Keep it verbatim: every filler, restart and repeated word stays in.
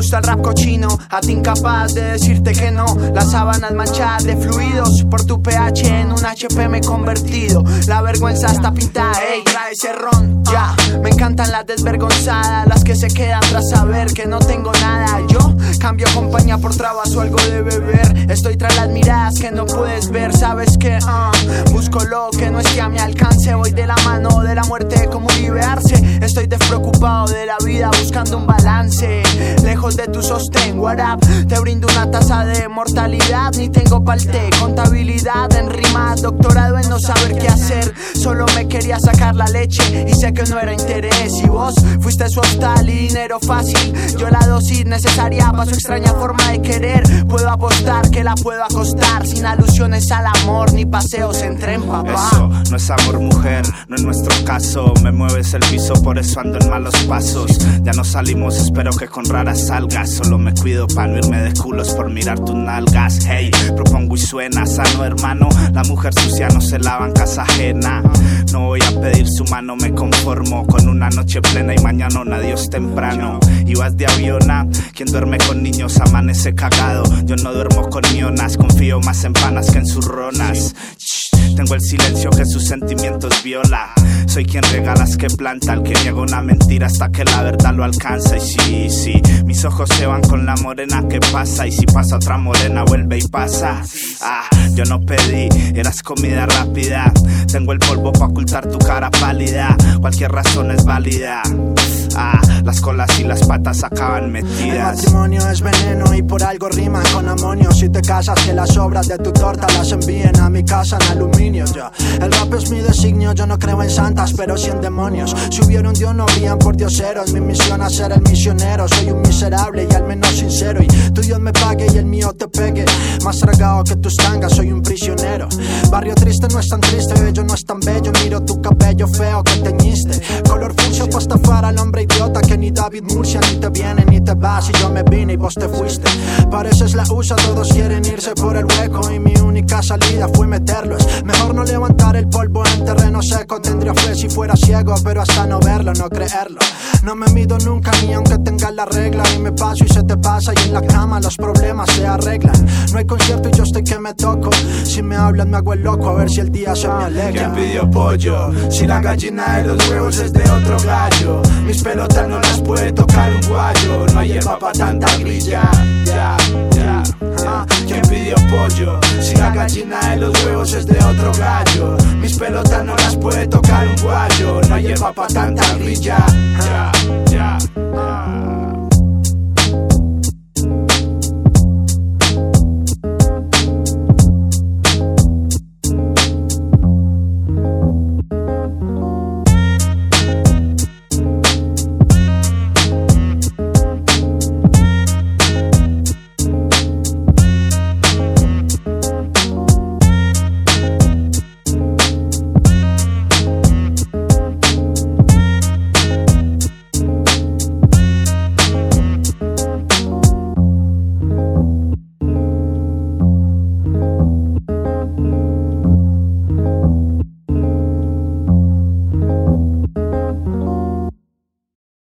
gusta el rap cochino, a ti incapaz de decirte que no. Las sábanas manchadas de fluidos, por tu pH en un H P me he convertido. La vergüenza está pintada, ey, trae ese ron, ya. Me encantan las desvergonzadas, las que se quedan tras saber que no tengo nada. Yo cambio compañía por trabas o algo de beber. Estoy tras las miradas que no puedes ver. Sabes que uh, busco lo que no esté a mi alcance. Voy de la mano de la muerte como Uribe Arce. Estoy despreocupado de la vida buscando un balance. Lejos de tu sostén, what up. Te brindo una taza de mortalidad. Ni tengo palte, contabilidad en rimas. Doctorado en no saber qué hacer. Solo me quería sacar la leche y sé que no era interés. Y vos fuiste su hostal y dinero fácil. Yo la dosis necesaria para su extraña forma de querer. Puedo apostar que la puedo acostar sin alusiones al amor ni paseos en tren, papá. Eso no es amor, mujer, no es nuestro caso. Me mueves el piso, por eso ando en malos pasos. Ya no salimos, espero que con raras salgas. Solo me cuido pa' no irme de culos por mirar tus nalgas. Hey, propongo y suena sano, hermano. La mujer sucia no se lava en casa ajena. No voy a pedir su mano, me conformo con una noche plena y mañana un adiós temprano. Y vas de aviona, quien duerme con niños amanece cagado. Yo no duermo con mionas, confío más en panas que en zurronas. Shh, tengo el silencio que sus sentimientos viola. Soy quien regalas que planta, el que niega una mentira hasta que la verdad lo alcanza. Y sí, sí, mis ojos se van con la morena que pasa. Y si pasa otra morena vuelve y pasa. Ah, yo no pedí, eras comida rápida. Tengo el polvo pa' ocultar tu cara pálida. Cualquier razón es válida. Ah, las colas y las patas acaban metidas. El matrimonio es veneno y por algo rima con amonio. Si te casas que las sobras de tu torta las envíen a mi casa en aluminio, ya. El rap es mi designio, yo no creo en santas pero sí en demonios. Si hubiera un dios no habrían por dioseros. Mi misión es ser el misionero. Soy un miserable y al menos sincero. Y tu Dios me pague y el mío te pegue. Más tragado que tus tangas, soy un prisionero. Barrio triste no es tan triste, bello no es tan bello. Miro tu cabello feo que teñiste. Color fucsia puesta para el hombre idiota que ni David Murcia. Ni te viene ni te vas y yo me vine y vos te fuiste. Pareces la usa, todos quieren irse por el hueco y mi única salida fue meterlo. Es mejor no levantar el polvo en terreno seco. Tendría fe si fuera ciego, pero hasta no verlo, no creerlo. No me mido nunca ni aunque tenga la regla. Y me paso y se te pasa y en la cama los problemas se arreglan. No hay concierto y yo estoy que me toco. Si me hablan me hago el loco a ver si el día se me alegra. ¿Quién pidió pollo? Si la gallina de los huevos es de otro gallo. Mis pelotas no las puede tocar un guayo. No hay hierba pa' tanta grilla. Ya, ya, ya. ¿Quién pidió pollo? Si la gallina de los huevos es de otro gallo. Mis pelotas no las puede tocar un guayo. No hay hierba pa' tanta grilla. Ya, ya, ya.